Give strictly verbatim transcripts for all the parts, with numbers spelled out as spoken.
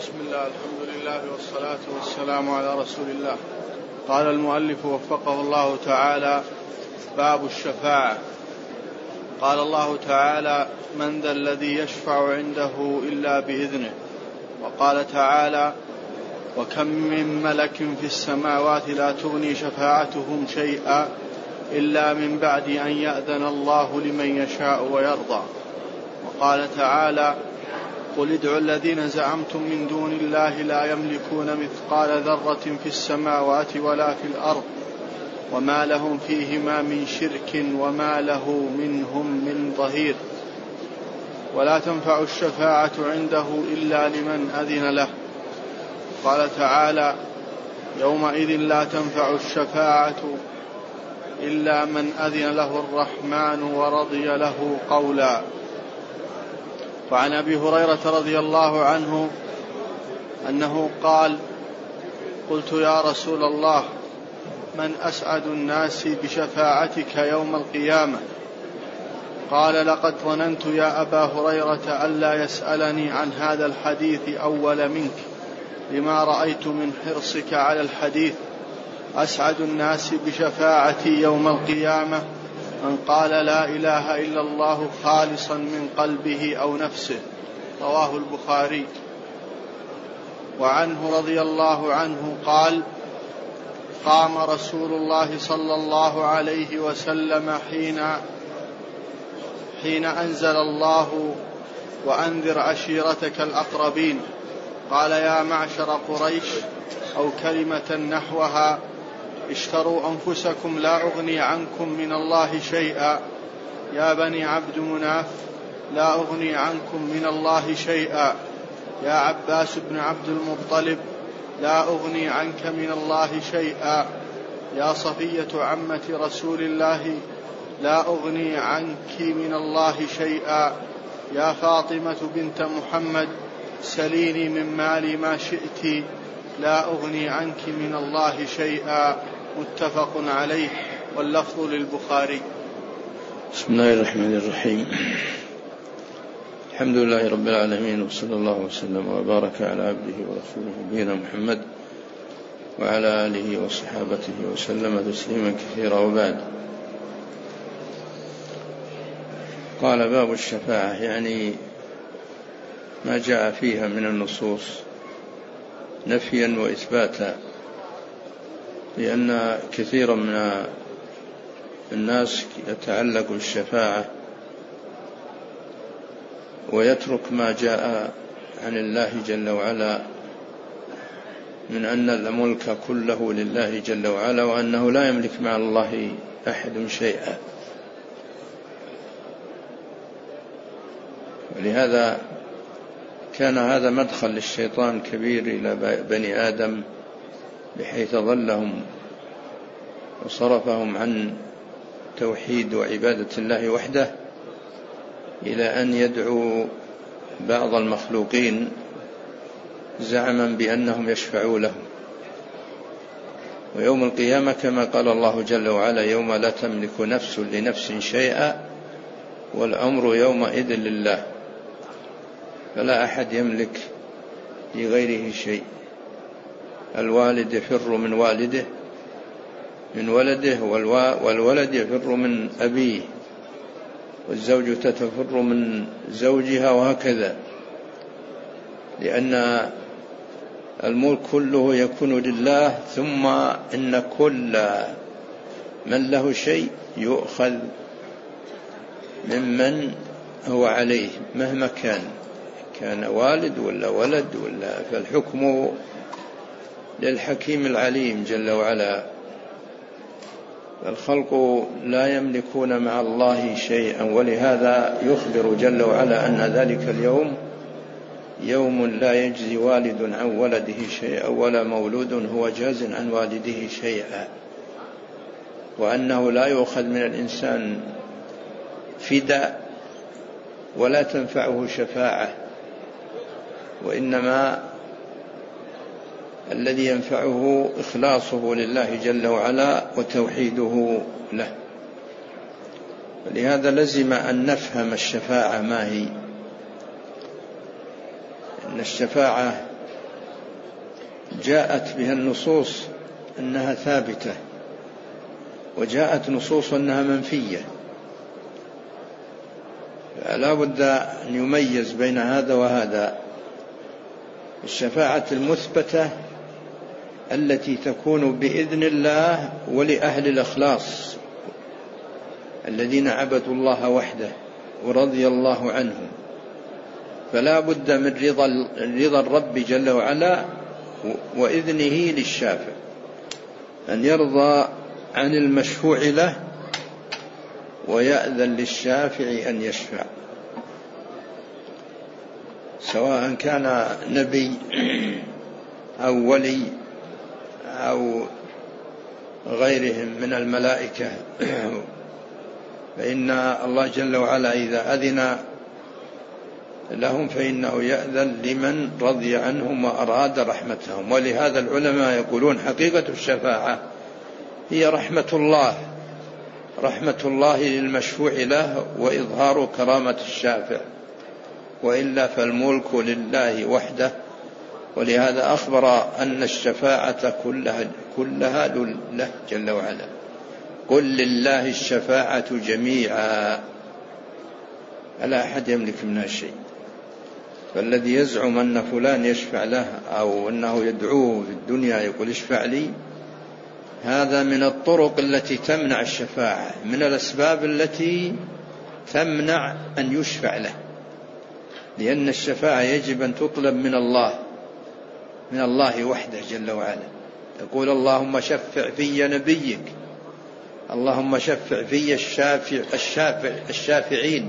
بسم الله، الحمد لله والصلاة والسلام على رسول الله. قال المؤلف وفقه الله تعالى: باب الشفاعة. قال الله تعالى: من ذا الذي يشفع عنده إلا بإذنه. وقال تعالى: وكم من ملك في السماوات لا تغني شفاعتهم شيئا إلا من بعد أن يأذن الله لمن يشاء ويرضى. وقال تعالى: قل ادعوا الذين زعمتم من دون الله لا يملكون مثقال ذرة في السماوات ولا في الأرض وما لهم فيهما من شرك وما له منهم من ظهير. ولا تنفع الشفاعة عنده إلا لمن أذن له. قال تعالى: يومئذ لا تنفع الشفاعة إلا من أذن له الرحمن ورضي له قولا. وعن أبي هريرة رضي الله عنه أنه قال: قلت يا رسول الله، من أسعد الناس بشفاعتك يوم القيامة؟ قال: لقد ظننت يا أبا هريرة ألا يسألني عن هذا الحديث أول منك، لما رأيت من حرصك على الحديث. أسعد الناس بشفاعتي يوم القيامة من قال لا إله إلا الله خالصا من قلبه أو نفسه. رواه البخاري. وعنه رضي الله عنه قال: قام رسول الله صلى الله عليه وسلم حين حين أنزل الله وأنذر عشيرتك الأقربين، قال: يا معشر قريش، أو كلمة نحوها: اشتروا أنفسكم لا أغني عنكم من الله شيئا. يا بني عبد مناف، لا أغني عنكم من الله شيئا. يا عباس بن عبد المطلب، لا أغني عنك من الله شيئا. يا صفية عمة رسول الله، لا أغني عنك من الله شيئا. يا فاطمة بنت محمد، سليني من مالي ما شئت، لا أغني عنك من الله شيئا. متفق عليه، واللفظ للبخاري. بسم الله الرحمن الرحيم. الحمد لله رب العالمين، وصلى الله وسلم وبارك على عبده ورسوله نبينا محمد وعلى آله وصحابته وسلم تسليما كثيرا. وبعد، قال: باب الشفاعة، يعني ما جاء فيها من النصوص نفيا وإثباتا، لأن كثيرا من الناس يتعلق بالشفاعة ويترك ما جاء عن الله جل وعلا من أن الملك كله لله جل وعلا، وأنه لا يملك مع الله أحد شيئا. ولهذا كان هذا مدخل للشيطان كبير إلى بني آدم، بحيث ضلهم وصرفهم عن توحيد وعبادة الله وحده، إلى أن يدعوا بعض المخلوقين زعما بأنهم يشفعوا لهم. ويوم القيامة كما قال الله جل وعلا: يوم لا تملك نفس لنفس شيئا والأمر يومئذ لله. فلا أحد يملك لغيره شيء. الوالد يفر من والده من ولده، والولد يفر من أبيه، والزوجة تفر من زوجها، وهكذا، لأن الملك كله يكون لله. ثم إن كل من له شيء يؤخذ ممن هو عليه مهما كان، كان والد ولا ولد ولا، فالحكم للحكيم العليم جل وعلا. الخلق لا يملكون مع الله شيئا، ولهذا يخبر جل وعلا أن ذلك اليوم يوم لا يجزي والد عن ولده شيئا ولا مولود هو جاز عن والده شيئا، وأنه لا يؤخذ من الإنسان فداء ولا تنفعه شفاعة، وإنما الذي ينفعه إخلاصه لله جل وعلا وتوحيده له. ولهذا لزم أن نفهم الشفاعة ما هي. أن الشفاعة جاءت بها النصوص أنها ثابتة، وجاءت نصوص أنها منفية، فلا بد أن يميز بين هذا وهذا. الشفاعة المثبتة التي تكون بإذن الله ولأهل الإخلاص الذين عبدوا الله وحده ورضي الله عنهم، فلا بد من رضا رضا الرب جل وعلا وإذنه للشافع، أن يرضى عن المشفوع له ويأذن للشافع أن يشفع، سواء كان نبي أو ولي أو غيرهم من الملائكة، فإن الله جل وعلا إذا أذن لهم فإنه يأذن لمن رضي عنهم وأراد رحمتهم. ولهذا العلماء يقولون حقيقة الشفاعة هي رحمة الله، رحمة الله للمشفوع له وإظهار كرامة الشافع، وإلا فالملك لله وحده. ولهذا أخبر أن الشفاعة كلها, كلها له جل وعلا، قل لله الشفاعة جميعا ألا أحد يملك منها شيء. فالذي يزعم أن فلان يشفع له أو أنه يدعوه في الدنيا يقول اشفع لي، هذا من الطرق التي تمنع الشفاعة، من الأسباب التي تمنع أن يشفع له، لأن الشفاعة يجب أن تطلب من الله، من الله وحده جل وعلا. يقول اللهم شفع في نبيك، اللهم شفع في الشافع الشافع الشافعين،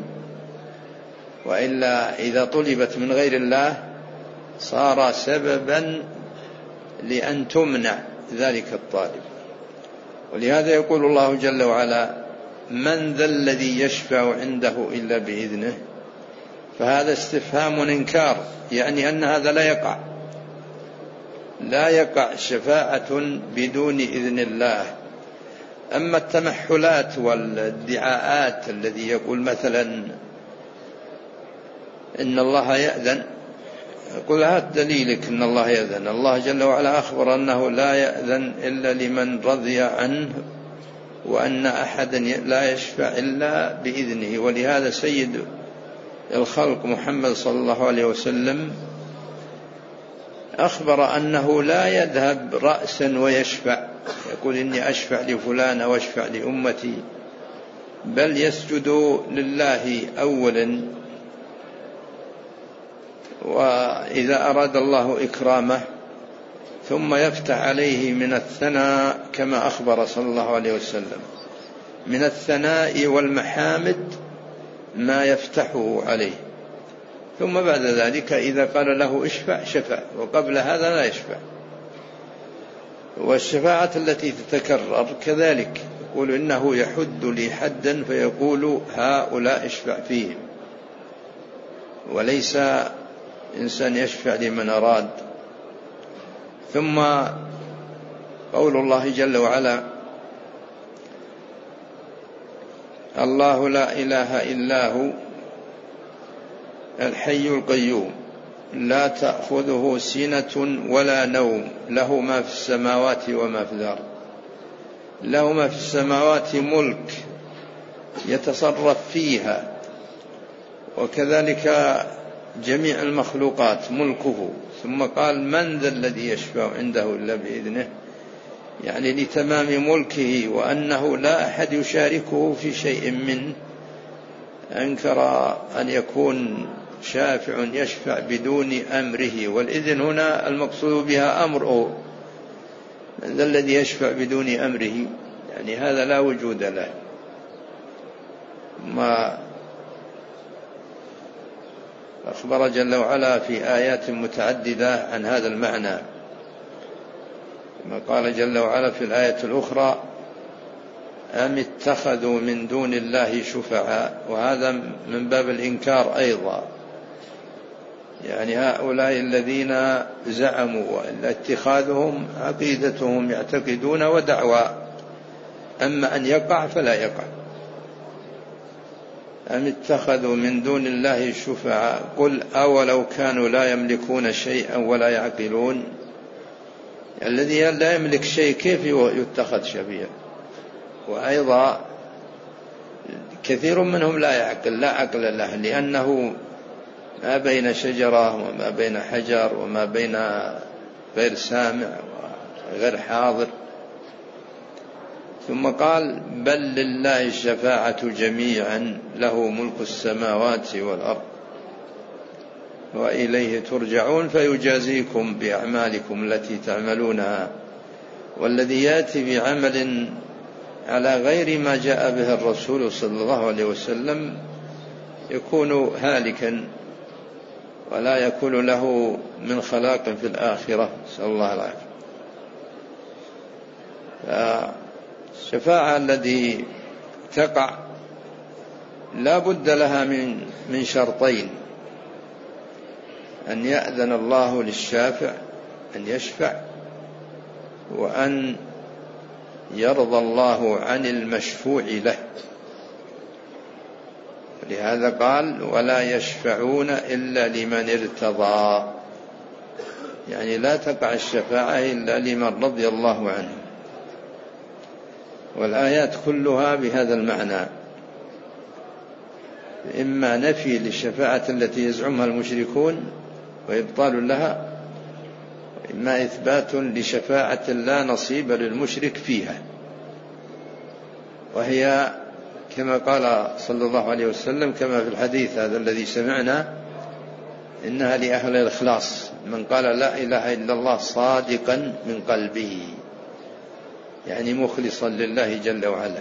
وإلا إذا طلبت من غير الله صار سببا لأن تمنع ذلك الطالب. ولهذا يقول الله جل وعلا من ذا الذي يشفع عنده إلا بإذنه، فهذا استفهام إنكار، يعني أن هذا لا يقع، لا يقع شفاعة بدون إذن الله. أما التمحلات والادعاءات الذي يقول مثلا إن الله يأذن، يقول هات دليلك إن الله يأذن. الله جل وعلا أخبر أنه لا يأذن إلا لمن رضي عنه، وأن أحدا لا يشفع إلا بإذنه. ولهذا سيد الخلق محمد صلى الله عليه وسلم أخبر أنه لا يذهب رأسا ويشفع، يقول إني أشفع لفلان وأشفع لأمتي، بل يسجد لله أولا، وإذا أراد الله إكرامه ثم يفتح عليه من الثناء كما أخبر صلى الله عليه وسلم، من الثناء والمحامد ما يفتحه عليه، ثم بعد ذلك إذا قال له اشفع شفع، وقبل هذا لا يشفع. والشفاعة التي تتكرر كذلك، يقول إنه يحد لي حدا فيقول هؤلاء اشفع فيهم، وليس إنسان يشفع لمن أراد. ثم قول الله جل وعلا الله لا إله إلا هو الحي القيوم لا تأخذه سنة ولا نوم له ما في السماوات وما في الأرض. له ما في السماوات ملك يتصرف فيها، وكذلك جميع المخلوقات ملكه. ثم قال من ذا الذي يشفع عنده إلا بإذنه، يعني لتمام ملكه وأنه لا أحد يشاركه في شيء منه. أنكر أن يكون شافع يشفع بدون أمره، والإذن هنا المقصود بها أمره. من ذا الذي يشفع بدون أمره، يعني هذا لا وجود له. ما أخبر جل وعلا في آيات متعددة عن هذا المعنى، كما قال جل وعلا في الآية الأخرى أم اتخذوا من دون الله شفعاء، وهذا من باب الإنكار أيضا، يعني هؤلاء الذين زعموا وأن اتخاذهم عقيدتهم يعتقدون ودعوى، أما أن يقع فلا يقع. أم اتخذوا من دون الله شفعاء قل أولو كانوا لا يملكون شيئا ولا يعقلون الذي لا يملك شيء كيف يتخذ شفيع؟ وأيضا كثير منهم لا يعقل، لا عقل له، لأنه ما بين شجرة وما بين حجر وما بين غير سامع وغير حاضر. ثم قال: بل لله الشفاعة جميعا له ملك السماوات والأرض وإليه ترجعون فيجازيكم بأعمالكم التي تعملونها، والذي يأتي بعمل على غير ما جاء به الرسول صلى الله عليه وسلم يكون هالكا ولا يكون له من خلاق في الآخرة، نسأل الله العافية. الشفاعة التي تقع لا بد لها من من شرطين: أن يأذن الله للشافع أن يشفع، وأن يرضى الله عن المشفوع له. لهذا قال: ولا يشفعون إلا لمن ارتضى، يعني لا تقع الشفاعة إلا لمن رضي الله عنه. والآيات كلها بهذا المعنى، إما نفي للشفاعة التي يزعمها المشركون وإبطال لها، إما إثبات لشفاعة لا نصيب للمشرك فيها، وهي كما قال صلى الله عليه وسلم كما في الحديث هذا الذي سمعنا: إنها لأهل الإخلاص، من قال لا إله إلا الله صادقا من قلبه، يعني مخلصا لله جل وعلا.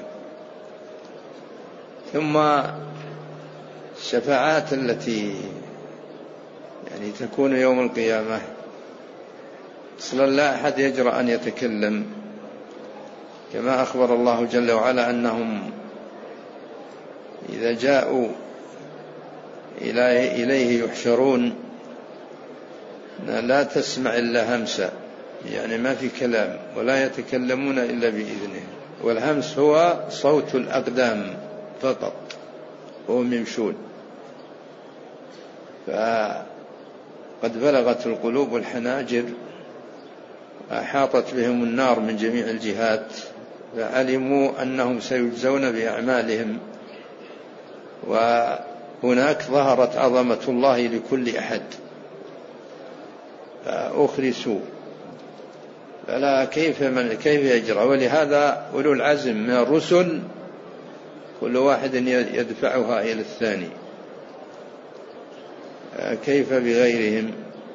ثم الشفاعات التي يعني تكون يوم القيامة، أصلا لا أحد يجرأ أن يتكلم، كما أخبر الله جل وعلا أنهم إذا جاءوا إليه يحشرون لا تسمع إلا همسا، يعني ما في كلام، ولا يتكلمون إلا بإذنه. والهمس هو صوت الأقدام فقط وهم يمشون. فقد بلغت القلوب الحناجر وأحاطت بهم النار من جميع الجهات، فعلموا أنهم سيجزون بأعمالهم، وهناك ظهرت عظمة الله لكل أحد فأخرسوا، فلا كيف من كيف يجرى. ولهذا أولو العزم من الرسل كل واحد يدفعها إلى الثاني، كيف بغيرهم؟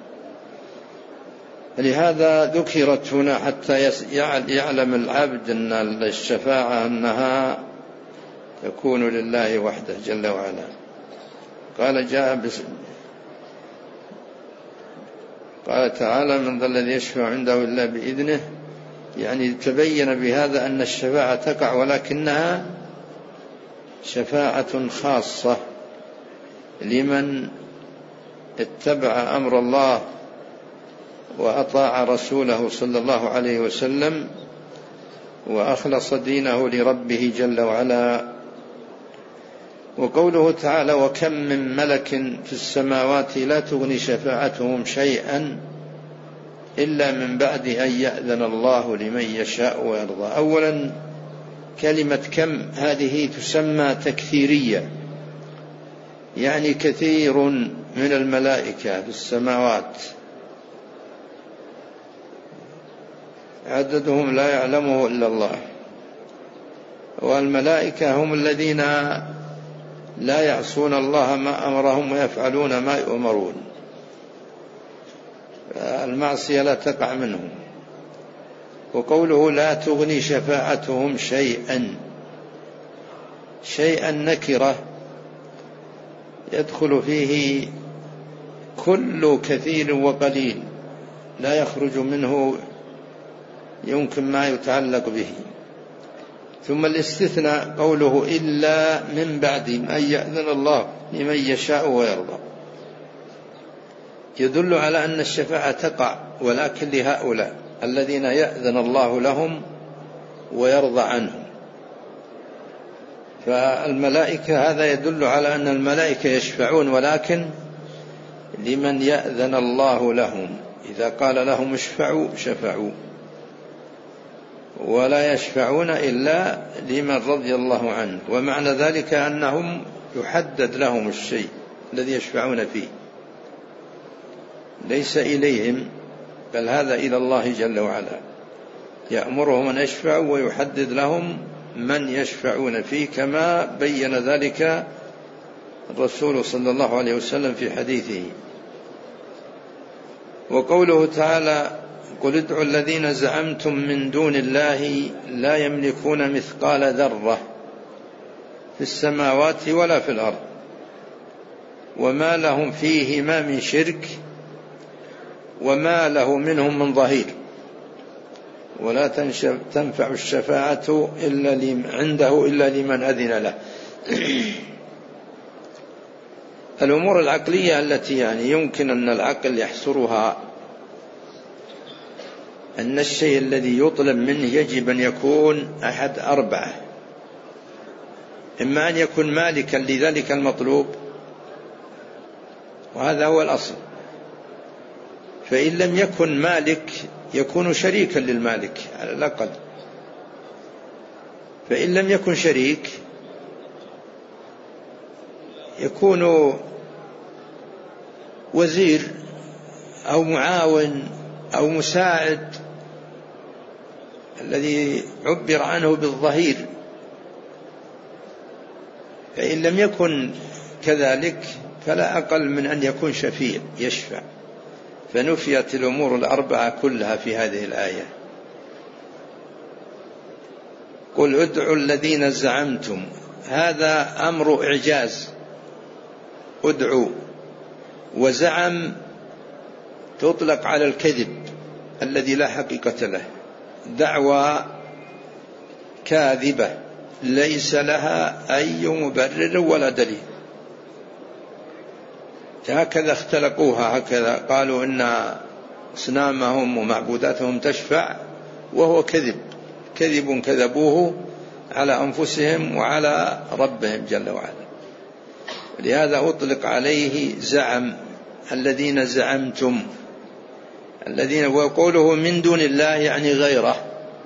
لهذا ذكرت هنا حتى يعلم العبد أن الشفاعة أنها تكون لله وحده جل وعلا. قال جاء بس قال تعالى: من ذا الذي يشفع عنده إلا بإذنه، يعني تبين بهذا أن الشفاعة تقع، ولكنها شفاعة خاصة لمن اتبع أمر الله وأطاع رسوله صلى الله عليه وسلم وأخلص دينه لربه جل وعلا. وقوله تعالى: وكم من ملك في السماوات لا تغني شفاعتهم شيئا إلا من بعد أن يأذن الله لمن يشاء ويرضى. أولا كلمة كم هذه تسمى تكثيرية، يعني كثير من الملائكة في السماوات عددهم لا يعلمه إلا الله، والملائكة هم الذين لا يعصون الله ما أمرهم ويفعلون ما يؤمرون، المعصية لا تقع منهم. وقوله لا تغني شفاعتهم شيئا، شيئا نكرة يدخل فيه كل كثير وقليل لا يخرج منه يمكن ما يتعلق به. ثم الاستثناء قوله إلا من بعد أن يأذن الله لمن يشاء ويرضى، يدل على أن الشفاعة تقع، ولكن لهؤلاء الذين يأذن الله لهم ويرضى عنهم. فالملائكة هذا يدل على أن الملائكة يشفعون، ولكن لمن يأذن الله لهم، إذا قال لهم اشفعوا شفعوا. ولا يشفعون إلا لمن رضي الله عنه. ومعنى ذلك أنهم يحدد لهم الشيء الذي يشفعون فيه، ليس إليهم بل هذا إلى الله جل وعلا، يأمرهم أن يشفعوا ويحدد لهم من يشفعون فيه، كما بين ذلك الرسول صلى الله عليه وسلم في حديثه. وقوله تعالى: قل ادعوا الذين زعمتم من دون الله لا يملكون مثقال ذرة في السماوات ولا في الأرض وما لهم فيهما من شرك وما له منهم من ظهير ولا تنفع الشفاعة إلا عنده إلا لمن أذن له. الأمور العقلية التي يعني يمكن أن العقل يحصرها، أن الشيء الذي يطلب منه يجب أن يكون أحد أربعة: إما أن يكون مالكا لذلك المطلوب، وهذا هو الأصل، فإن لم يكن مالك يكون شريكا للمالك على الأقل، فإن لم يكن شريك يكون وزير أو معاون أو مساعد الذي عبر عنه بالظهير. فإن لم يكن كذلك فلا أقل من أن يكون شفيع يشفع. فنفيت الأمور الأربعة كلها في هذه الآية. قل ادعوا الذين زعمتم، هذا أمر إعجاز. ادعوا، وزعم تطلق على الكذب الذي لا حقيقة له، دعوى كاذبة ليس لها أي مبرر ولا دليل. هكذا اختلقوها، هكذا قالوا إن أصنامهم ومعبوداتهم تشفع، وهو كذب، كذب كذبوه على أنفسهم وعلى ربهم جل وعلا. لهذا أطلق عليه زعم، الذين زعمتم، الذين، وقوله من دون الله يعني غيره.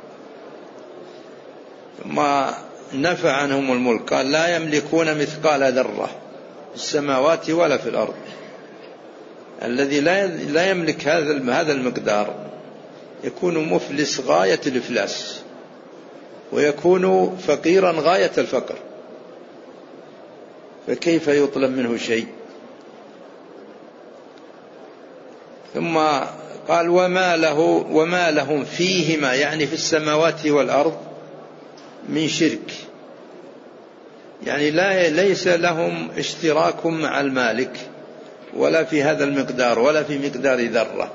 ما نفى عنهم الملك، قال لا يملكون مثقال ذرة في السماوات ولا في الأرض. الذي لا يملك هذا هذا المقدار يكون مفلس غاية الإفلاس، ويكون فقيرا غاية الفقر، فكيف يطلب منه شيء؟ ثم قال وما له وما لهم فيهما، يعني في السماوات والأرض، من شرك، يعني لا ليس لهم اشتراك مع المالك ولا في هذا المقدار ولا في مقدار ذرة.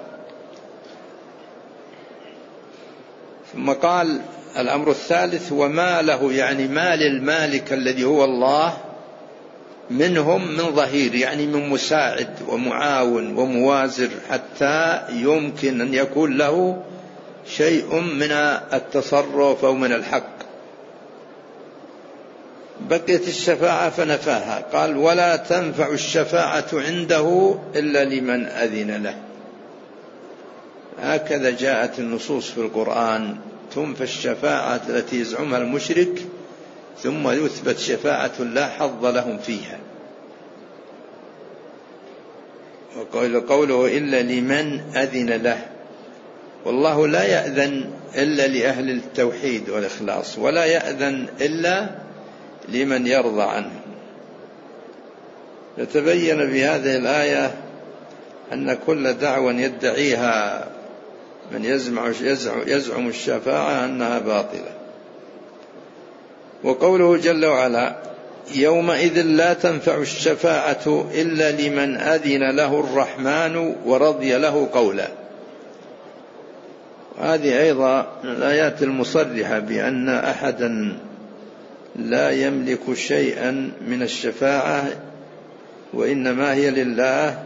ثم قال الأمر الثالث وما له، يعني ما للمالك الذي هو الله منهم من ظهير، يعني من مساعد ومعاون وموازر حتى يمكن أن يكون له شيء من التصرف أو من الحق. بقيت الشفاعة فنفاها، قال ولا تنفع الشفاعة عنده إلا لمن أذن له. هكذا جاءت النصوص في القرآن، تنفى الشفاعة التي يزعمها المشرك ثم يثبت شفاعة لا حظ لهم فيها. وقال قوله إلا لمن أذن له، والله لا يأذن إلا لأهل التوحيد والإخلاص، ولا يأذن إلا لمن يرضى عنه. يتبين بهذه الآية أن كل دعوة يدعيها من يزعم, يزعم الشفاعة أنها باطلة. وقوله جل وعلا يومئذ لا تنفع الشفاعة إلا لمن أذن له الرحمن ورضي له قولا. هذه أيضا من الآيات المصرحة بأن أحدا لا يملك شيئا من الشفاعة، وإنما هي لله.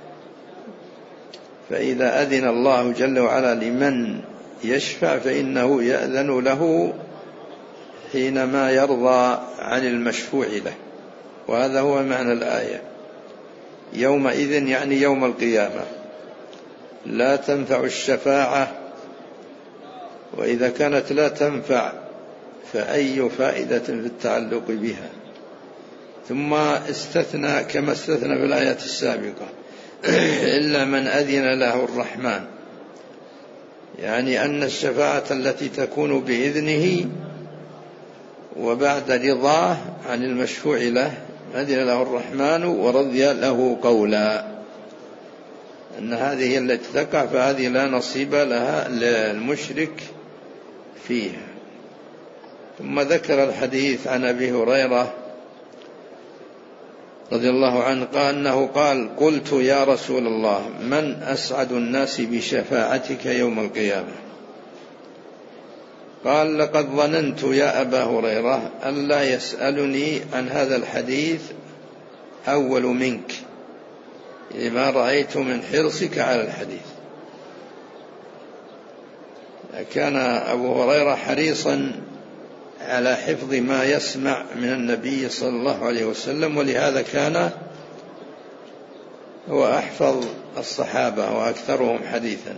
فإذا أذن الله جل وعلا لمن يشفع فإنه يأذن له حينما يرضى عن المشفوع له، وهذا هو معنى الآية. يومئذ يعني يوم القيامة لا تنفع الشفاعة وإذا كانت لا تنفع فأي فائدة في التعلق بها. ثم استثنى كما استثنى في الآيات السابقة إلا من أذن له الرحمن، يعني أن الشفاعة التي تكون بإذنه وبعد رضاه عن المشفوع له، أذن له الرحمن ورضي له قولا، أن هذه هي التي تقع، فهذه لا نصيب لها للمشرك فيها. ثم ذكر الحديث عن أبي هريرة رضي الله عنه قال أنه قال: قلت يا رسول الله من أسعد الناس بشفاعتك يوم القيامة؟ قال: لقد ظننت يا أبا هريرة ألا يسألني عن هذا الحديث أول منك، لما رأيت من حرصك على الحديث. كان أبو هريرة حريصا على حفظ ما يسمع من النبي صلى الله عليه وسلم، ولهذا كان هو أحفظ الصحابة وأكثرهم حديثا.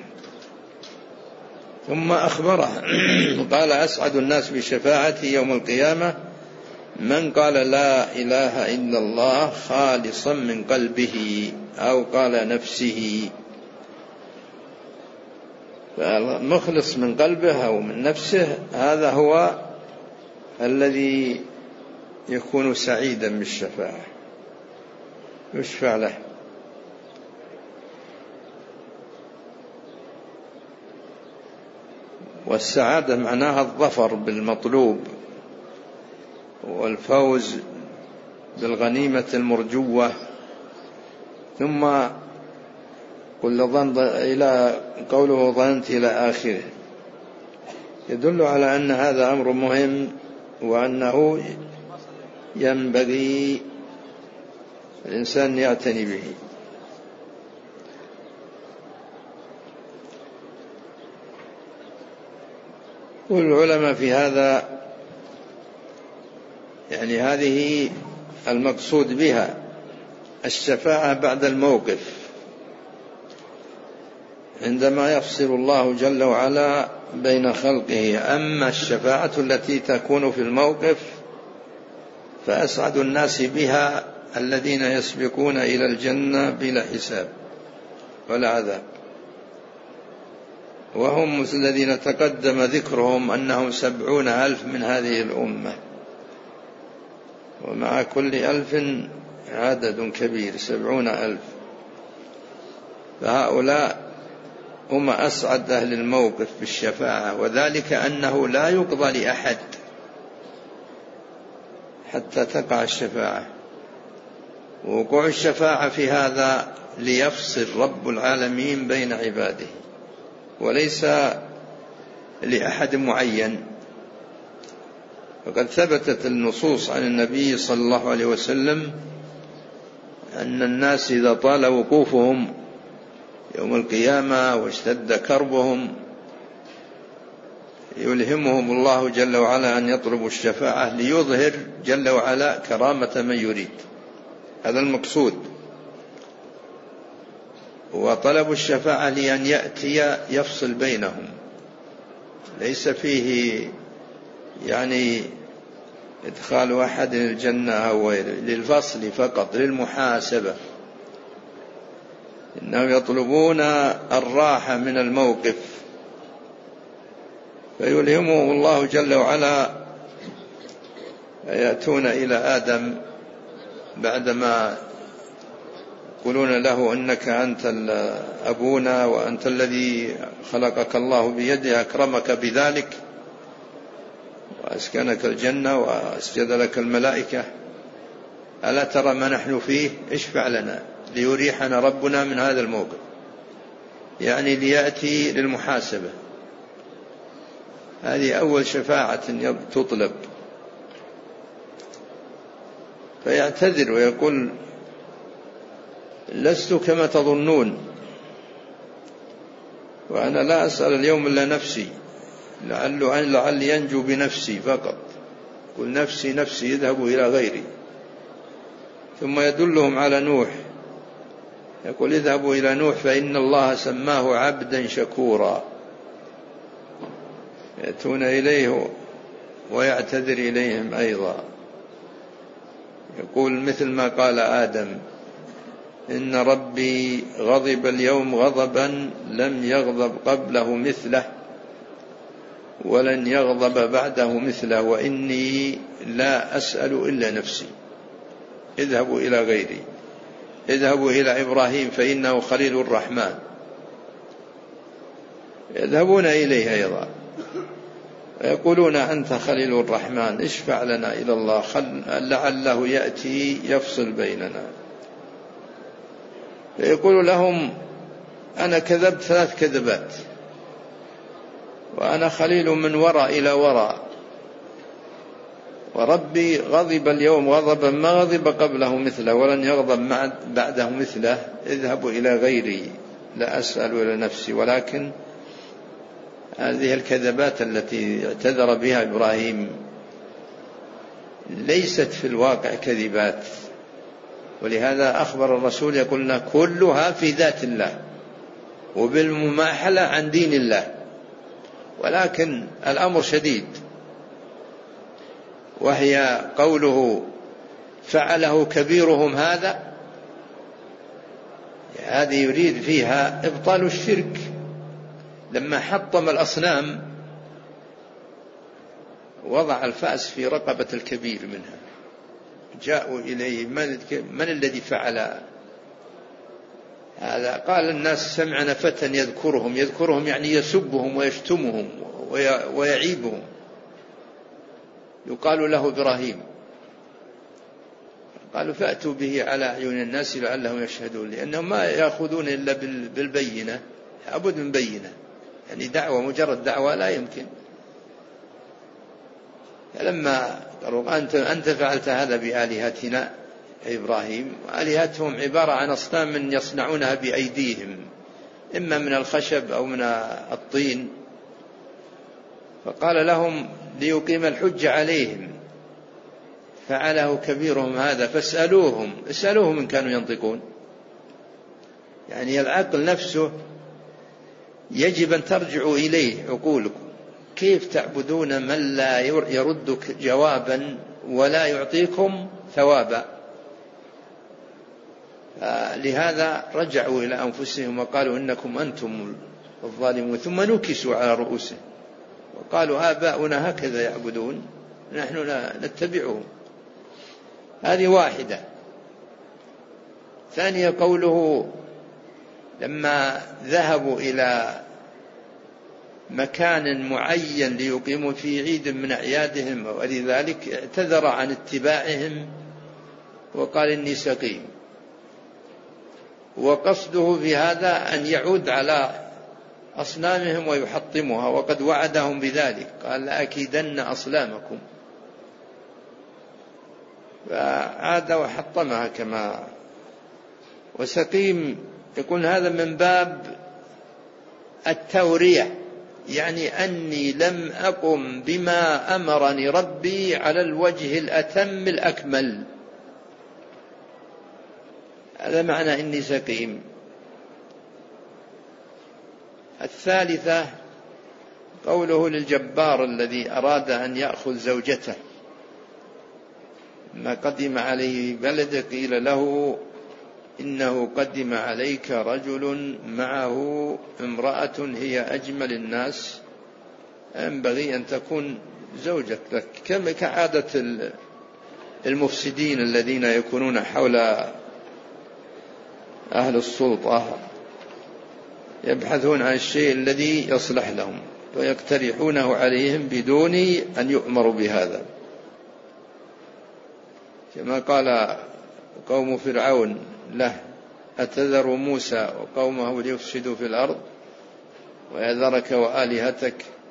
ثم أخبره قال: أسعد الناس بشفاعتي يوم القيامة من قال لا إله إلا الله خالصا من قلبه، أو قال نفسه. فالمخلص من قلبه أو من نفسه هذا هو الذي يكون سعيدا بالشفاعة، يشفع له. والسعادة معناها الظفر بالمطلوب والفوز بالغنيمة المرجوة. ثم قل ظن إلى قوله ظننت إلى آخره، يدل على أن هذا أمر مهم، وأنه ينبغي الإنسان يعتني به. والعلماء في هذا يعني هذه المقصود بها الشفاعة بعد الموقف، عندما يفصل الله جل وعلا بين خلقه. أما الشفاعة التي تكون في الموقف فأسعد الناس بها الذين يسبقون إلى الجنة بلا حساب ولا عذاب، وهم الذين تقدم ذكرهم أنهم سبعون ألف من هذه الأمة، ومع كل ألف عدد كبير، سبعون ألف. فهؤلاء هم أسعد أهل الموقف بالشفاعة، وذلك أنه لا يقضى لأحد حتى تقع الشفاعة. ووقوع الشفاعة في هذا ليفصل رب العالمين بين عباده، وليس لأحد معين. وقد ثبتت النصوص عن النبي صلى الله عليه وسلم أن الناس إذا طال وقوفهم يوم القيامة واشتد كربهم يلهمهم الله جل وعلا أن يطلبوا الشفاعة ليظهر جل وعلا كرامة من يريد. هذا المقصود. وطلب الشفاعة لأن يأتي يفصل بينهم، ليس فيه يعني إدخال أحد الجنة أو غيره، للفصل فقط، للمحاسبة. إنهم يطلبون الراحة من الموقف، فيلهمهم الله جل وعلا يأتون إلى آدم بعدما يقولون له إنك أنت أبونا وأنت الذي خلقك الله بيده أكرمك بذلك وأسكنك الجنة وأسجد لك الملائكة، ألا ترى ما نحن فيه؟ اشفع لنا ليريحنا ربنا من هذا الموقف، يعني ليأتي للمحاسبة. هذه أول شفاعة تطلب. فيعتذر ويقول لست كما تظنون، وأنا لا أسأل اليوم إلا نفسي، لعل لعلي ينجو بنفسي فقط. قل نفسي نفسي يذهبوا إلى غيري. ثم يدلهم على نوح، يقول اذهبوا إلى نوح فإن الله سماه عبدا شكورا. يأتون إليه ويعتذر إليهم أيضا، يقول مثل ما قال آدم: إن ربي غضب اليوم غضبا لم يغضب قبله مثله ولن يغضب بعده مثله، وإني لا أسأل إلا نفسي، اذهبوا إلى غيري، اذهبوا إلى إبراهيم فإنه خليل الرحمن. يذهبون إليه أيضا ويقولون: أنت خليل الرحمن، اشفع لنا إلى الله لعله يأتي يفصل بيننا. فيقول لهم: أنا كذبت ثلاث كذبات، وأنا خليل من وراء إلى وراء، وربي غضب اليوم غضبا ما غضب قبله مثله ولن يغضب بعده مثله، اذهبوا إلى غيري لا أسأل إلى نفسي. ولكن هذه الكذبات التي اعتذر بها إبراهيم ليست في الواقع كذبات، ولهذا أخبر الرسول يقولنا: كلها في ذات الله وبالمماحلة عن دين الله. ولكن الأمر شديد، وهي قوله: فعله كبيرهم هذا، هذه يريد فيها إبطال الشرك. لما حطم الأصنام وضع الفأس في رقبة الكبير منها، جاءوا إليه: من الذي فعل هذا؟ قال الناس: سمعنا فتى يذكرهم. يذكرهم يعني يسبهم ويشتمهم ويعيبهم، يقال له إبراهيم. قالوا: فأتوا به على أعين الناس لعلهم يشهدون، لأنهم ما يأخذون إلا بالبينة، أبد من بينة، يعني دعوة مجرد دعوة لا يمكن. فلما قالوا: أنت, أنت فعلت هذا بآلهتنا إبراهيم، وآلهتهم عبارة عن أصنام يصنعونها بأيديهم، إما من الخشب أو من الطين. فقال لهم ليقيم الحج عليهم: فعله كبيرهم هذا فاسألوهم، اسألوهم إن كانوا ينطقون. يعني العقل نفسه يجب أن ترجعوا إليه عقولكم. كيف تعبدون من لا يرد جوابا ولا يعطيكم ثوابا؟ لهذا رجعوا إلى أنفسهم وقالوا: إنكم أنتم الظالمون. ثم نكسوا على رؤوسهم وقالوا: آباؤنا هكذا يعبدون، نحن لا نتبعهم. هذه واحدة. ثانية قوله: لما ذهبوا إلى مكان معين ليقيموا فيه عيد من أعيادهم ولذلك اعتذر عن اتباعهم وقال: إني سقيم. وقصده في هذا أن يعود على أصنامهم ويحطمها، وقد وعدهم بذلك، قال: لأكيدن أصنامكم. فعاد وحطمها كما. وسقيم يقول هذا من باب التورية، يعني أني لم أقم بما أمرني ربي على الوجه الأتم الأكمل. هذا معنى إني سقيم. الثالثة قوله للجبار الذي أراد أن يأخذ زوجته: ما قدم عليه بلد قيل له: إنه قدم عليك رجل معه امرأة هي أجمل الناس، ينبغي أن تكون زوجك لك. كما كعادة المفسدين الذين يكونون حول أهل السلطة، يبحثون عن الشيء الذي يصلح لهم ويقترحونه عليهم بدون أن يؤمروا بهذا، كما قال قوم فرعون له: أتذر موسى وقومه ليفسدوا في الأرض ويذرك وآلهتك.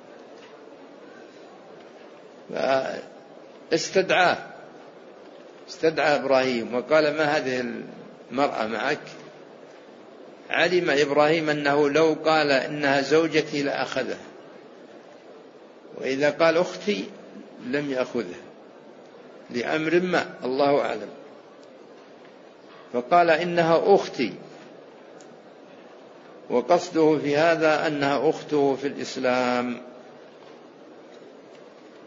فاستدعاه استدعى إبراهيم وقال: ما هذه المرأة معك؟ علم إبراهيم أنه لو قال إنها زوجتي لأخذها، وإذا قال أختي لم يأخذها لأمر ما الله أعلم. فقال: إنها أختي، وقصده في هذا أنها أخته في الإسلام.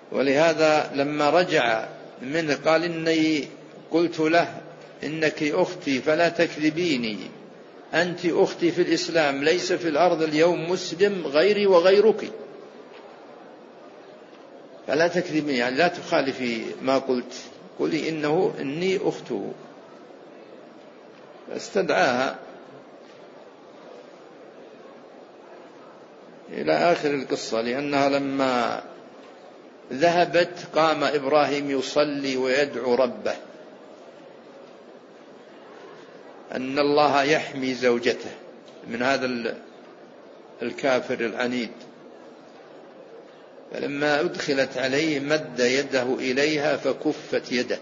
ولهذا لما رجع منه قال إني قلت له إنك أختي فلا تكذبيني، أنت أختي في الإسلام، ليس في الأرض اليوم مسلم غيري وغيرك، فلا تكذبيني، يعني لا تخالفي ما قلت، قولي إنه إني أخته. فاستدعاها إلى آخر القصة، لأنها لما ذهبت قام إبراهيم يصلي ويدعو ربه أن الله يحمي زوجته من هذا الكافر العنيد. فلما أدخلت عليه مد يده إليها فكفت يده،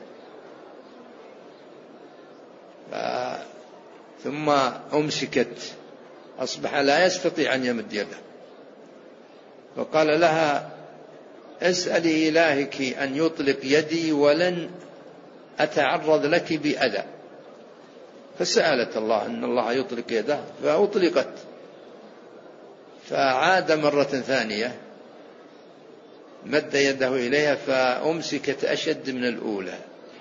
ثم أمسكت، أصبح لا يستطيع أن يمد يده، فقال لها اسألي إلهك أن يطلق يدي ولن أتعرض لك بأذى. فسألت الله أن الله يطلق يده فأطلقت، فعاد مرة ثانية مد يده إليها فأمسكت أشد من الأولى،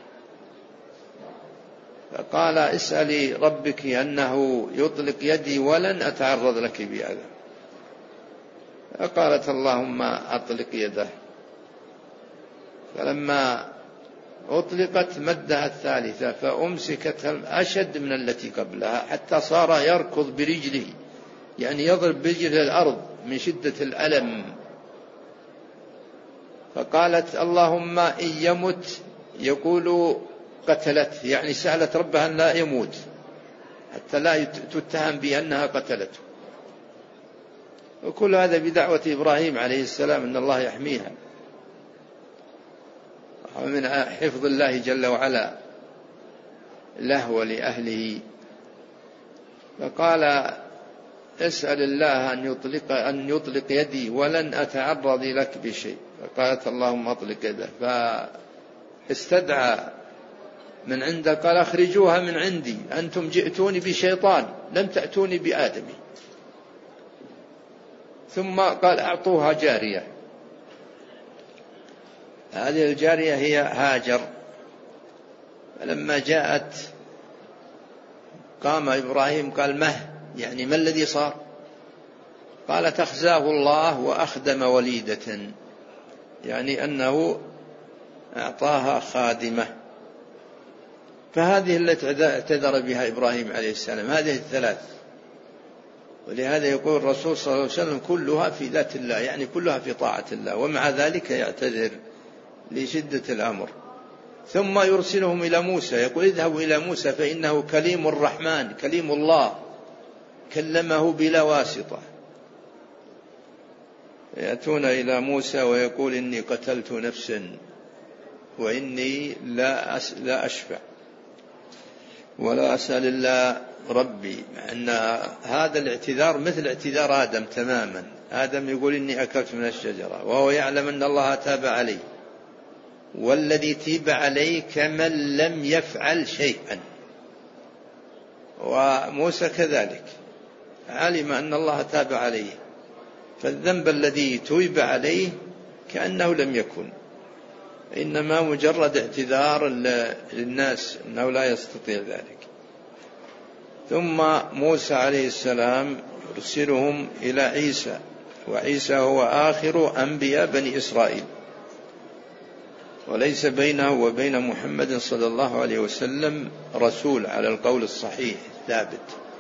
فقال اسألي ربك أنه يطلق يدي ولن أتعرض لك بأذى. فقالت اللهم أطلق يده، فلما أطلقت مدها الثالثة فأمسكت أشد من التي قبلها حتى صار يركض برجله، يعني يضرب برجله الأرض من شدة الألم. فقالت اللهم إن يمت يقول قتلته، يعني سألت ربها أن لا يموت حتى لا تتهم بأنها قتلته. وكل هذا بدعوة إبراهيم عليه السلام أن الله يحميها، ومن حفظ الله جل وعلا له ولأهله. فقال اسأل الله أن يطلق, أن يطلق يدي ولن أتعرض لك بشيء. فقالت اللهم أطلق يده، فاستدعى من عنده قال أخرجوها من عندي، أنتم جئتوني بشيطان لم تأتوني بآدمي. ثم قال أعطوها جارية، هذه الجارية هي هاجر. فلما جاءت قام إبراهيم قال مه، يعني ما الذي صار؟ قال تخزاه الله وأخدم وليدة، يعني أنه أعطاها خادمة. فهذه التي اعتذر بها إبراهيم عليه السلام، هذه الثلاث. ولهذا يقول الرسول صلى الله عليه وسلم كلها في ذات الله، يعني كلها في طاعة الله، ومع ذلك يعتذر لشدة الأمر. ثم يرسلهم إلى موسى، يقول اذهبوا إلى موسى فإنه كليم الرحمن، كليم الله كلمه بلا واسطة. يأتون إلى موسى ويقول إني قتلت نفسا وإني لا, أس لا أشفع ولا أسأل الله ربي، مع أن هذا الاعتذار مثل اعتذار آدم تماما. آدم يقول إني أكلت من الشجرة وهو يعلم أن الله تاب عليه، والذي تيب عليه كمن لم يفعل شيئا. وموسى كذلك علم أن الله تاب عليه، فالذنب الذي توب عليه كأنه لم يكن، إنما مجرد اعتذار للناس أنه لا يستطيع ذلك. ثم موسى عليه السلام يرسلهم إلى عيسى، وعيسى هو آخر أنبياء بني إسرائيل، وليس بينه وبين محمد صلى الله عليه وسلم رسول على القول الصحيح الثابت.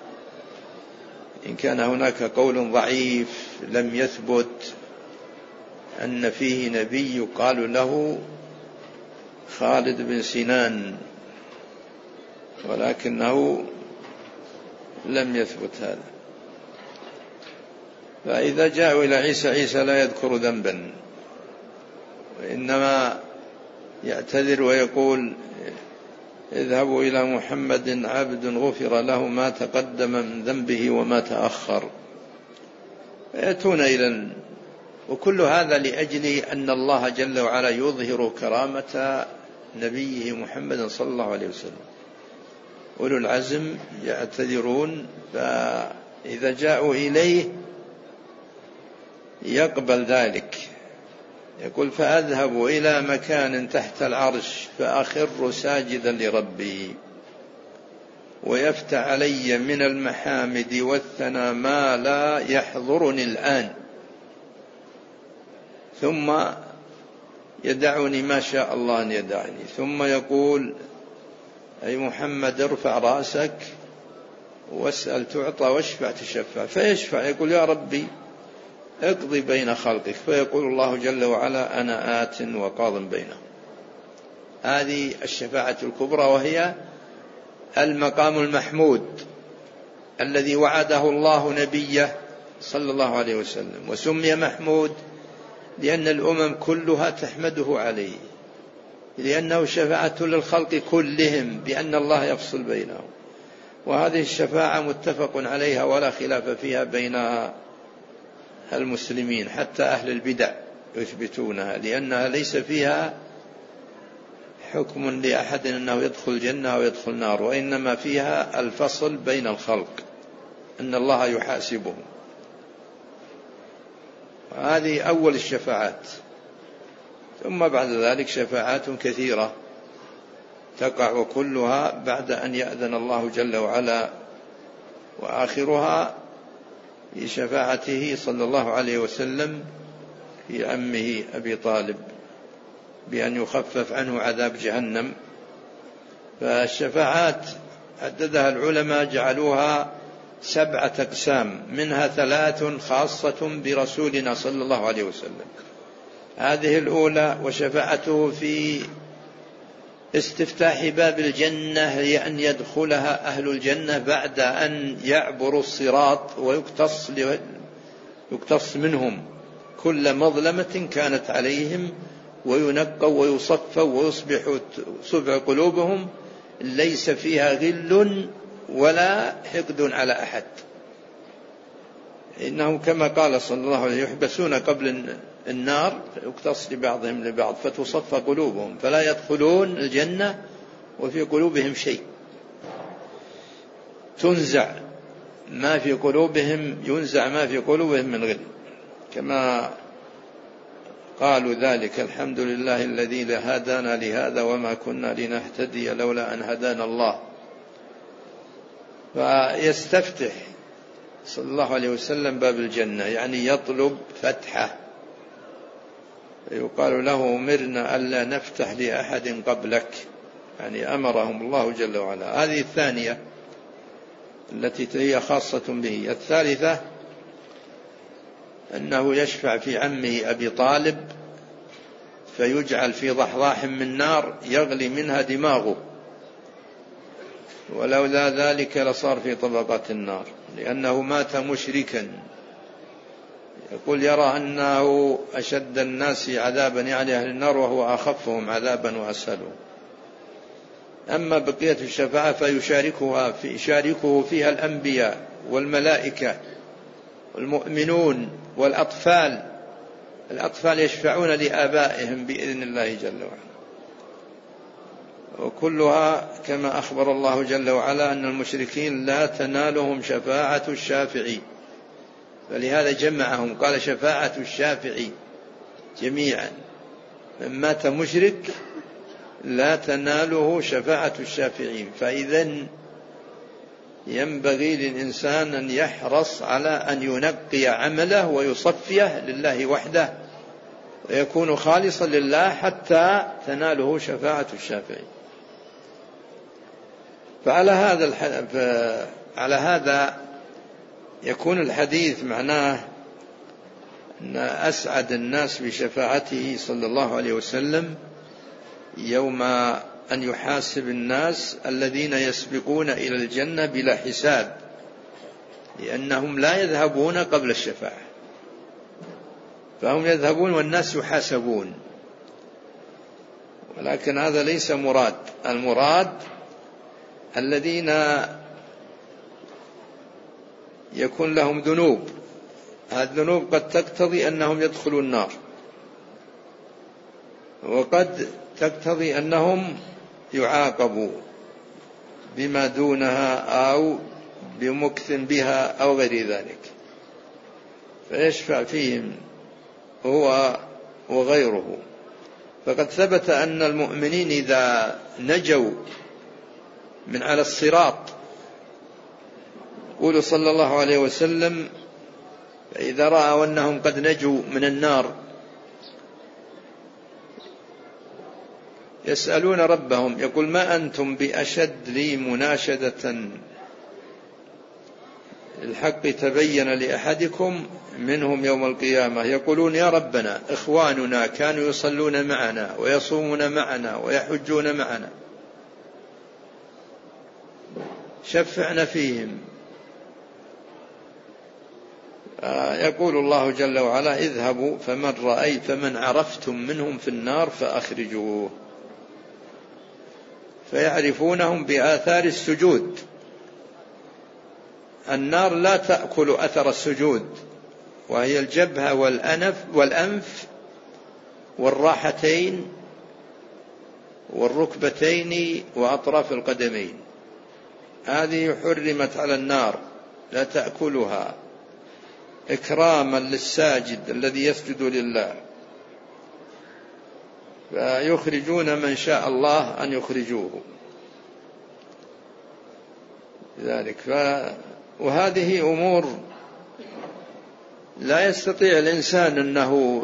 إن كان هناك قول ضعيف لم يثبت أن فيه نبي يقال له خالد بن سنان، ولكنه لم يثبت هذا. فإذا جاءوا إلى عيسى، عيسى لا يذكر ذنبا، وإنما يعتذر ويقول اذهبوا إلى محمد عبد غفر له ما تقدم من ذنبه وما تأخر. فيأتون إلى، وكل هذا لأجل أن الله جل وعلا يظهر كرامة نبيه محمد صلى الله عليه وسلم. أولو العزم يعتذرون، فإذا جاءوا إليه يقبل ذلك يقول فأذهب إلى مكان تحت العرش فأخر ساجدا لربي ويفتح علي من المحامد والثنى ما لا يحضرني الآن، ثم يدعني ما شاء الله أن يدعني، ثم يقول أي محمد ارفع رأسك واسأل تعطى واشفع تشفع، فيشفع يقول يا ربي اقضي بين خلقك، فيقول الله جل وعلا أنا آت وقاض بينهم. هذه الشفاعة الكبرى، وهي المقام المحمود الذي وعده الله نبيه صلى الله عليه وسلم، وسمي محمود لأن الأمم كلها تحمده عليه، لأنه شفاعة للخلق كلهم بأن الله يفصل بينهم. وهذه الشفاعة متفق عليها ولا خلاف فيها بين المسلمين، حتى أهل البدع يثبتونها، لأنها ليس فيها حكم لأحد أنه يدخل الجنة أو يدخل النار، وإنما فيها الفصل بين الخلق، أن الله يحاسبهم. هذه أول الشفاعات. ثم بعد ذلك شفاعات كثيرة تقع كلها بعد أن يأذن الله جل وعلا، وآخرها في شفاعته صلى الله عليه وسلم في عمه أبي طالب بأن يخفف عنه عذاب جهنم. فالشفاعات عددها العلماء جعلوها سبعة أقسام، منها ثلاث خاصة برسولنا صلى الله عليه وسلم. هذه الأولى وشفاعته في استفتاح باب الجنة لأن يدخلها أهل الجنة بعد أن يعبروا الصراط ويقتص يقتص منهم كل مظلمة كانت عليهم، وينقوا ويصفوا ويصبح صبع قلوبهم ليس فيها غل ولا حقد على أحد. إنه كما قال صلى الله عليه وسلم يحبسون قبل النار يقتص لبعضهم لبعض فتصفى قلوبهم فلا يدخلون الجنة وفي قلوبهم شيء، تنزع ما في قلوبهم، ينزع ما في قلوبهم من غل، كما قالوا ذلك الحمد لله الذي هدانا لهذا وما كنا لنهتدي لولا أن هدانا الله. فيستفتح صلى الله عليه وسلم باب الجنة، يعني يطلب فتحه، يقال له أمرنا ألا نفتح لأحد قبلك، يعني أمرهم الله جل وعلا. هذه الثانية التي هي خاصة به. الثالثة أنه يشفع في عمه أبي طالب فيجعل في ضحضاح من نار يغلي منها دماغه، ولولا ذلك لصار في طبقات النار لأنه مات مشركا. يقول يرى أنه أشد الناس عذابا يعني أهل النار وهو أخفهم عذابا وأسهلهم. أما بقية الشفاعة فيشاركها في يشاركه فيها الأنبياء والملائكة والمؤمنون والأطفال. الأطفال يشفعون لآبائهم بإذن الله جل وعلا، وكلها كما أخبر الله جل وعلا أن المشركين لا تنالهم شفاعة الشافعين، فلهذا جمعهم قال شفاعة الشافعي جميعا، من مات مشرك لا تناله شفاعة الشافعين. فإذن ينبغي للإنسان أن يحرص على أن ينقي عمله ويصفيه لله وحده ويكون خالصا لله حتى تناله شفاعة الشافعين. فعلى هذا الح... على هذا يكون الحديث معناه أن أسعد الناس بشفاعته صلى الله عليه وسلم يوم أن يحاسب الناس الذين يسبقون إلى الجنة بلا حساب، لأنهم لا يذهبون قبل الشفاعة، فهم يذهبون والناس يحاسبون. ولكن هذا ليس مراد. المراد الذين يكون لهم ذنوب، هذه الذنوب قد تقتضي أنهم يدخلون النار، وقد تقتضي أنهم يعاقبوا بما دونها أو بمكث بها أو غير ذلك، فيشفع فيهم هو وغيره. فقد ثبت أن المؤمنين إذا نجوا من على الصراط، يقول صلى الله عليه وسلم: إذا رأوا أنهم قد نجوا من النار يسألون ربهم، يقول: ما أنتم بأشد لي مناشدة الحق تبين لأحدكم منهم يوم القيامة، يقولون: يا ربنا إخواننا كانوا يصلون معنا ويصومون معنا ويحجون معنا، شفعنا فيهم. يقول الله جل وعلا: اذهبوا فمن رأيت فمن عرفتم منهم في النار فأخرجوه. فيعرفونهم بآثار السجود. النار لا تأكل أثر السجود، وهي الجبهة والأنف والأنف والراحتين والركبتين وأطراف القدمين، هذه حرمت على النار، لا تأكلها، إكراما للساجد الذي يسجد لله. فيخرجون من شاء الله أن يخرجوه ذلك. ف... وهذه أمور لا يستطيع الإنسان أنه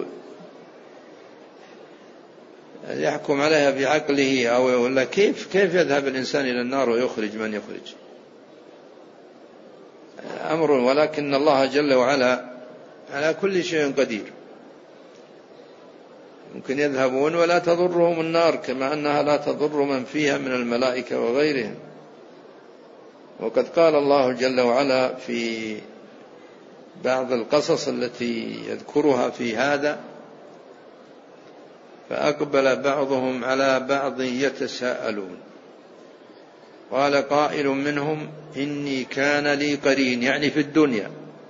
يحكم عليها بعقله، أو ولا كيف كيف يذهب الإنسان إلى النار ويخرج من يخرج، أمر. ولكن الله جل وعلا على كل شيء قدير. ممكن يذهبون ولا تضرهم النار، كما أنها لا تضر من فيها من الملائكة وغيرهم. وقد قال الله جل وعلا في بعض القصص التي يذكرها في هذا: فأقبل بعضهم على بعض يتساءلون قال قائل منهم إني كان لي قرين، يعني في الدنيا،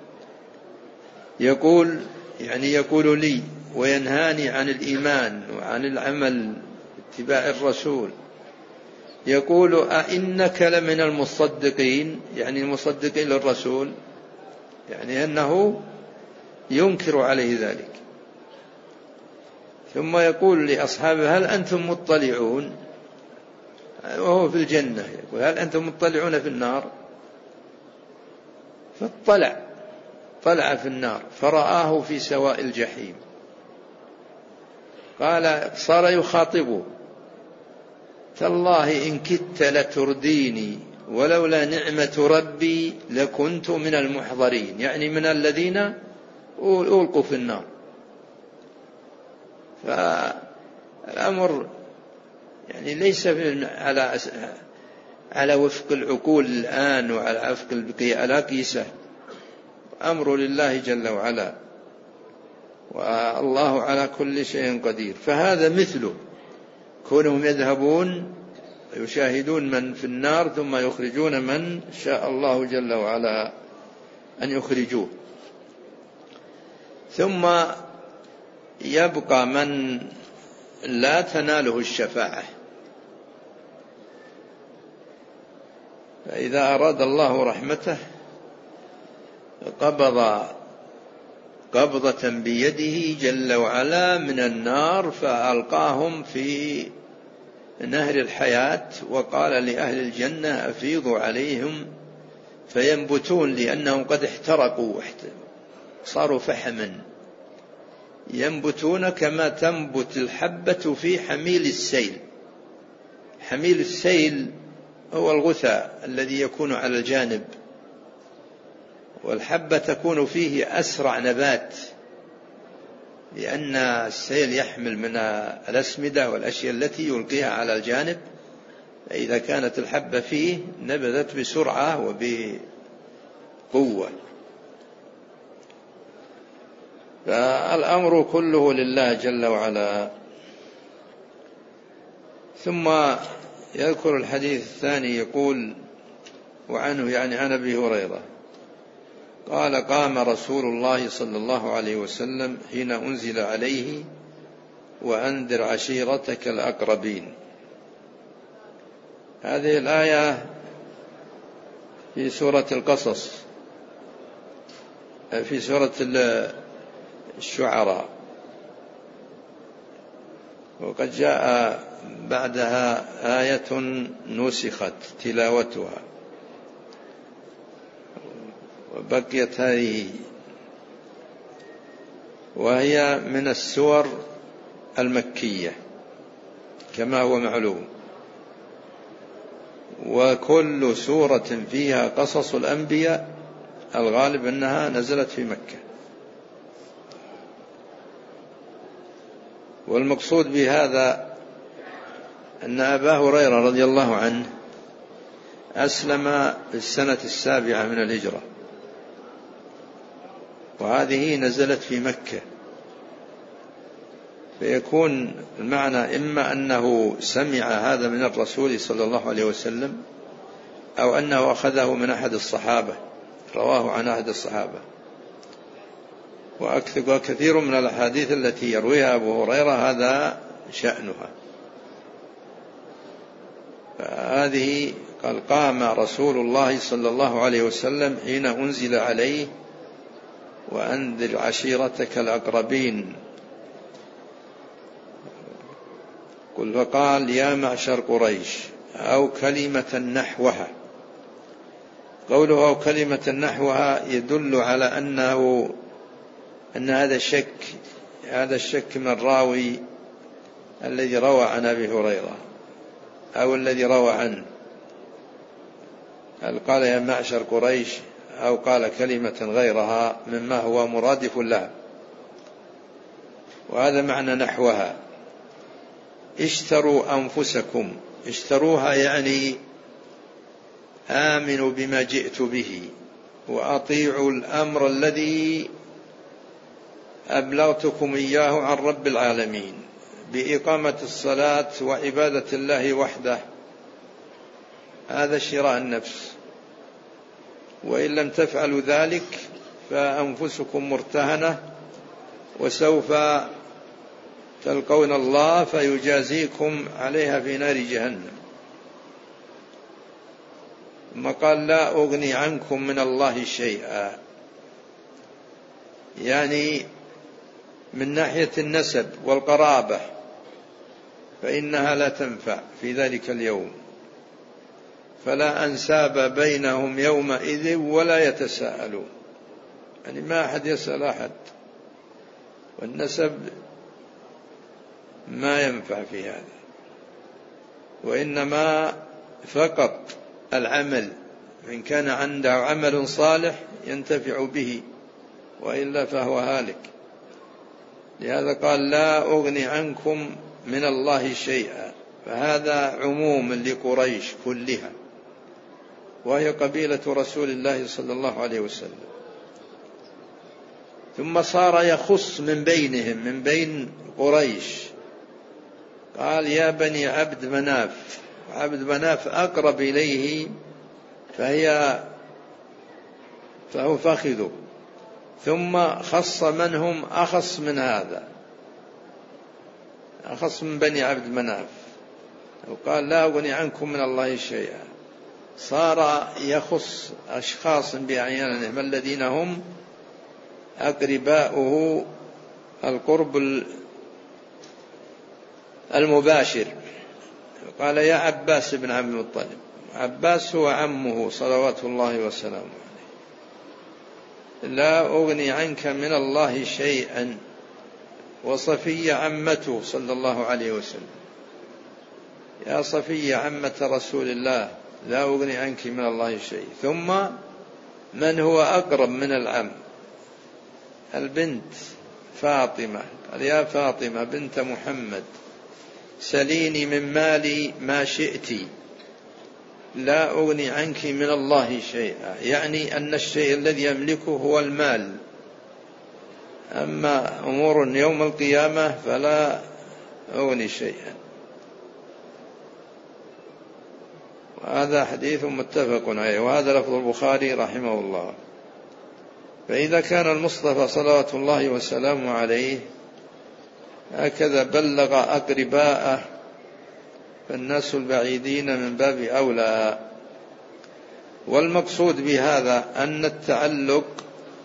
يقول يعني يقول لي وينهاني عن الإيمان وعن العمل اتباع الرسول، يقول أئنك لمن المصدقين، يعني المصدقين للرسول، يعني أنه ينكر عليه ذلك. ثم يقول لأصحابه هل أنتم مطلعون، وهو في الجنة، يقول هل أنتم مطلعون في النار؟ فاطلع طلع في النار فرآه في سواء الجحيم. قال صار يخاطبه: تالله إن كدت لترديني ولولا نعمة ربي لكنت من المحضرين، يعني من الذين ألقوا في النار. فالأمر يعني ليس على على وفق العقول الآن وعلى وفق القياسة، أمر لله جل وعلا، والله على كل شيء قدير. فهذا مثله كونهم يذهبون ويشاهدون من في النار ثم يخرجون من شاء الله جل وعلا أن يخرجوه. ثم يبقى من لا تناله الشفاعة، فإذا أراد الله رحمته قبض قبضة بيده جل وعلا من النار فألقاهم في نهر الحياة، وقال لأهل الجنة أفيضوا عليهم فينبتون، لأنهم قد احترقوا صاروا فحما، ينبتون كما تنبت الحبة في حميل السيل. حميل السيل هو الغثاء الذي يكون على الجانب، والحبة تكون فيه أسرع نبات، لأن السيل يحمل من الأسمدة والأشياء التي يلقيها على الجانب، إذا كانت الحبة فيه نبذت بسرعة وبقوة. فالأمر كله لله جل وعلا. ثم يذكر الحديث الثاني يقول وعنه يعني عن أبي هريرة قال قام رسول الله صلى الله عليه وسلم حين أنزل عليه وأنذر عشيرتك الأقربين. هذه الآية في سورة القصص، في سورة الشعراء، وقد جاء بعدها آية نسخت تلاوتها وبقيت هذه، وهي من السور المكية كما هو معلوم، وكل سورة فيها قصص الأنبياء الغالب أنها نزلت في مكة. والمقصود بهذا أن أبا هريرة رضي الله عنه أسلم في السنة السابعة من الهجرة، وهذه نزلت في مكة، فيكون المعنى إما أنه سمع هذا من الرسول صلى الله عليه وسلم، أو أنه أخذه من أحد الصحابة، رواه عن أحد الصحابة. وكثير من الأحاديث التي يرويها أبو هريرة هذا شأنها. فهذه قال: قام رسول الله صلى الله عليه وسلم حين أنزل عليه وأنذر عشيرتك الأقربين، قل فقال: يا معشر قريش، أو كلمة نحوها. قوله أو كلمة نحوها يدل على أنه أن هذا الشك هذا الشك من الراوي الذي روى عن أبي هريرة أو الذي روى عنه، هل قال يا معشر قريش أو قال كلمة غيرها مما هو مرادف لها، وهذا معنى نحوها. اشتروا أنفسكم، اشتروها يعني آمنوا بما جئت به وأطيعوا الأمر الذي أبلغتكم إياه عن رب العالمين بإقامة الصلاة وعبادة الله وحده، هذا شراء النفس. وإن لم تفعلوا ذلك فأنفسكم مرتهنة، وسوف تلقون الله فيجازيكم عليها في نار جهنم. ثم قال: لا أغني عنكم من الله شيئا، يعني من ناحية النسب والقرابة فإنها لا تنفع في ذلك اليوم، فلا أنساب بينهم يومئذ ولا يتساءلون، يعني ما أحد يسأل أحد، والنسب ما ينفع في هذا، وإنما فقط العمل، إن كان عنده عمل صالح ينتفع به، وإلا فهو هالك. لهذا قال: لا أغني عنكم من الله شيئا، فهذا عموم لقريش كلها، وهي قبيلة رسول الله صلى الله عليه وسلم. ثم صار يخص من بينهم، من بين قريش، قال: يا بني عبد مناف، عبد مناف أقرب إليه فهي فهو فخذه. ثم خص من هم أخص من هذا، أخص من بني عبد مناف، وقال: لا أغني عنكم من الله شيئا. صار يخص أشخاص بأعيانهم الذين هم أقرباؤه القرب المباشر. قال: يا عباس بن عبد المطلب، عباس هو عمه صلوات الله وسلامه عليه، لا أغني عنك من الله شيئا. وصفية عمته صلى الله عليه وسلم، يا صفية عمة رسول الله، لا أغني عنك من الله شيء. ثم من هو أقرب من العم؟ البنت فاطمة، قال: يا فاطمة بنت محمد، سليني من مالي ما شئت، لا أغني عنك من الله شيئا، يعني أن الشيء الذي يملكه هو المال، أما أمور يوم القيامة فلا أغني شيئا. وهذا حديث متفق عليه، وهذا لفظ البخاري رحمه الله. فإذا كان المصطفى صلوات الله وسلامه عليه هكذا بلغ أقرباءه، فالناس البعيدين من باب أولى. والمقصود بهذا أن التعلق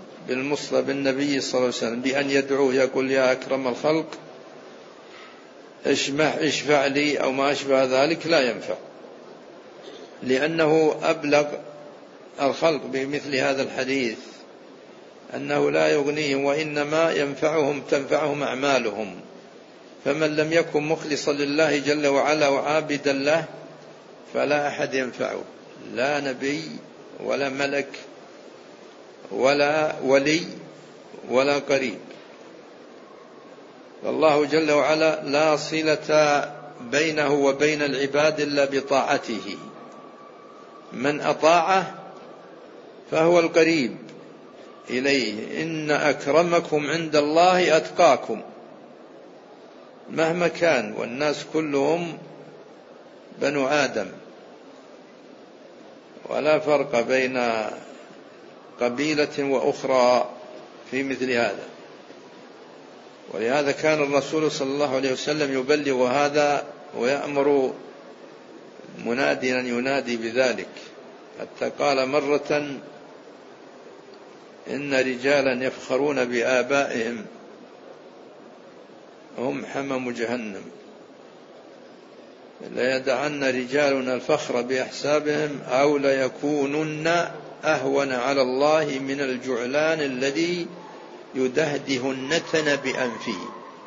بالمصطفى بالنبي صلى الله عليه وسلم بأن يدعوه يقول: يا أكرم الخلق، اشفع لي أو ما أشبه ذلك لا ينفع، لأنه أبلغ الخلق بمثل هذا الحديث أنه لا يغنيهم وإنما ينفعهم تنفعهم أعمالهم. فمن لم يكن مخلصا لله جل وعلا وعابدا له فلا أحد ينفعه، لا نبي ولا ملك ولا ولي ولا قريب. فالله جل وعلا لا صلة بينه وبين العباد إلا بطاعته، من أطاعه فهو القريب إليه. إن أكرمكم عند الله أتقاكم، مهما كان، والناس كلهم بنو آدم، ولا فرق بين قبيلة وأخرى في مثل هذا. ولهذا كان الرسول صلى الله عليه وسلم يبلغ هذا ويأمر مناديا ينادي بذلك، حتى قال مرة: إن رجالا يفخرون بآبائهم هم حمم جهنم، ليدعن رجالنا الفخر بأحسابهم أو ليكونن أهون على الله من الجعلان الذي يدهده النتن بأنفه.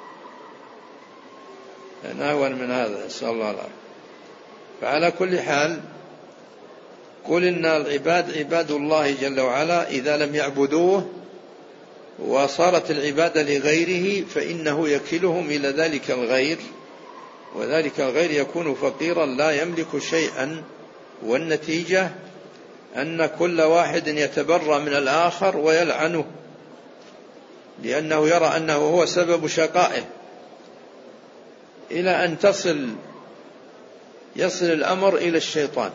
يعني أهون من هذا، نسأل الله العافية. فعلى كل حال قل إن العباد عباد الله جل وعلا إذا لم يعبدوه وصارت العبادة لغيره فإنه يكلهم إلى ذلك الغير، وذلك الغير يكون فقيرا لا يملك شيئا، والنتيجة أن كل واحد يتبرأ من الآخر ويلعنه، لأنه يرى أنه هو سبب شقائه، إلى أن تصل يصل الأمر إلى الشيطان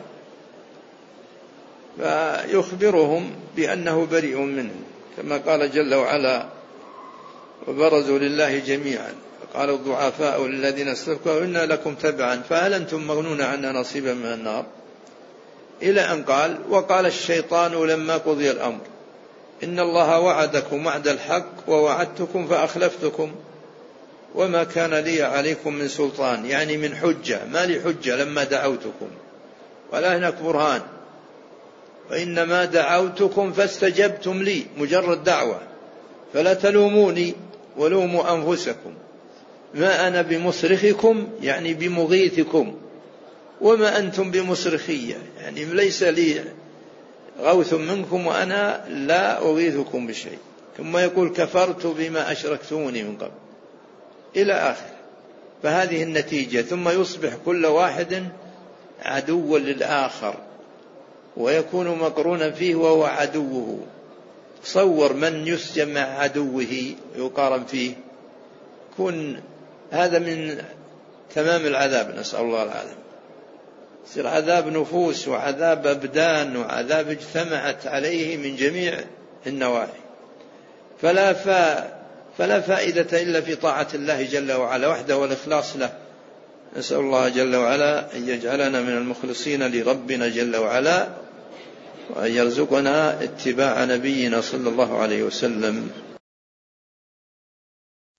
فيخبرهم بأنه بريء منهم، كما قال جل وعلا: وبرزوا لله جميعا قال الضعفاء للذين استكبروا إنا لكم تبعا فهل أنتم مغنون عنا نصيبا من النار، إلى أن قال: وقال الشيطان لما قضي الأمر إن الله وعدكم وعد الحق ووعدتكم فأخلفتكم وما كان لي عليكم من سلطان، يعني من حجة، ما لي حجة لما دعوتكم ولا هناك برهان، وإنما دعوتكم فاستجبتم لي، مجرد دعوة، فلا تلوموني ولوموا أنفسكم، ما أنا بمصرخكم يعني بمغيثكم وما أنتم بمصرخية، يعني ليس لي غوث منكم وأنا لا أغيثكم بشيء. ثم يقول: كفرت بما أشركتموني من قبل، إلى آخر. فهذه النتيجة، ثم يصبح كل واحد عدوا للآخر ويكون مقرونا فيه وهو عدوه. تصور من يسجن مع عدوه يقارن فيه، كن هذا من تمام العذاب، نسأل الله العافية. يصير عذاب نفوس وعذاب أبدان وعذاب اجتمعت عليه من جميع النواحي. فلا, فا فلا فائدة إلا في طاعة الله جل وعلا وحده والإخلاص له. نسأل الله جل وعلا أن يجعلنا من المخلصين لربنا جل وعلا، وأن يرزقنا اتباع نبينا صلى الله عليه وسلم.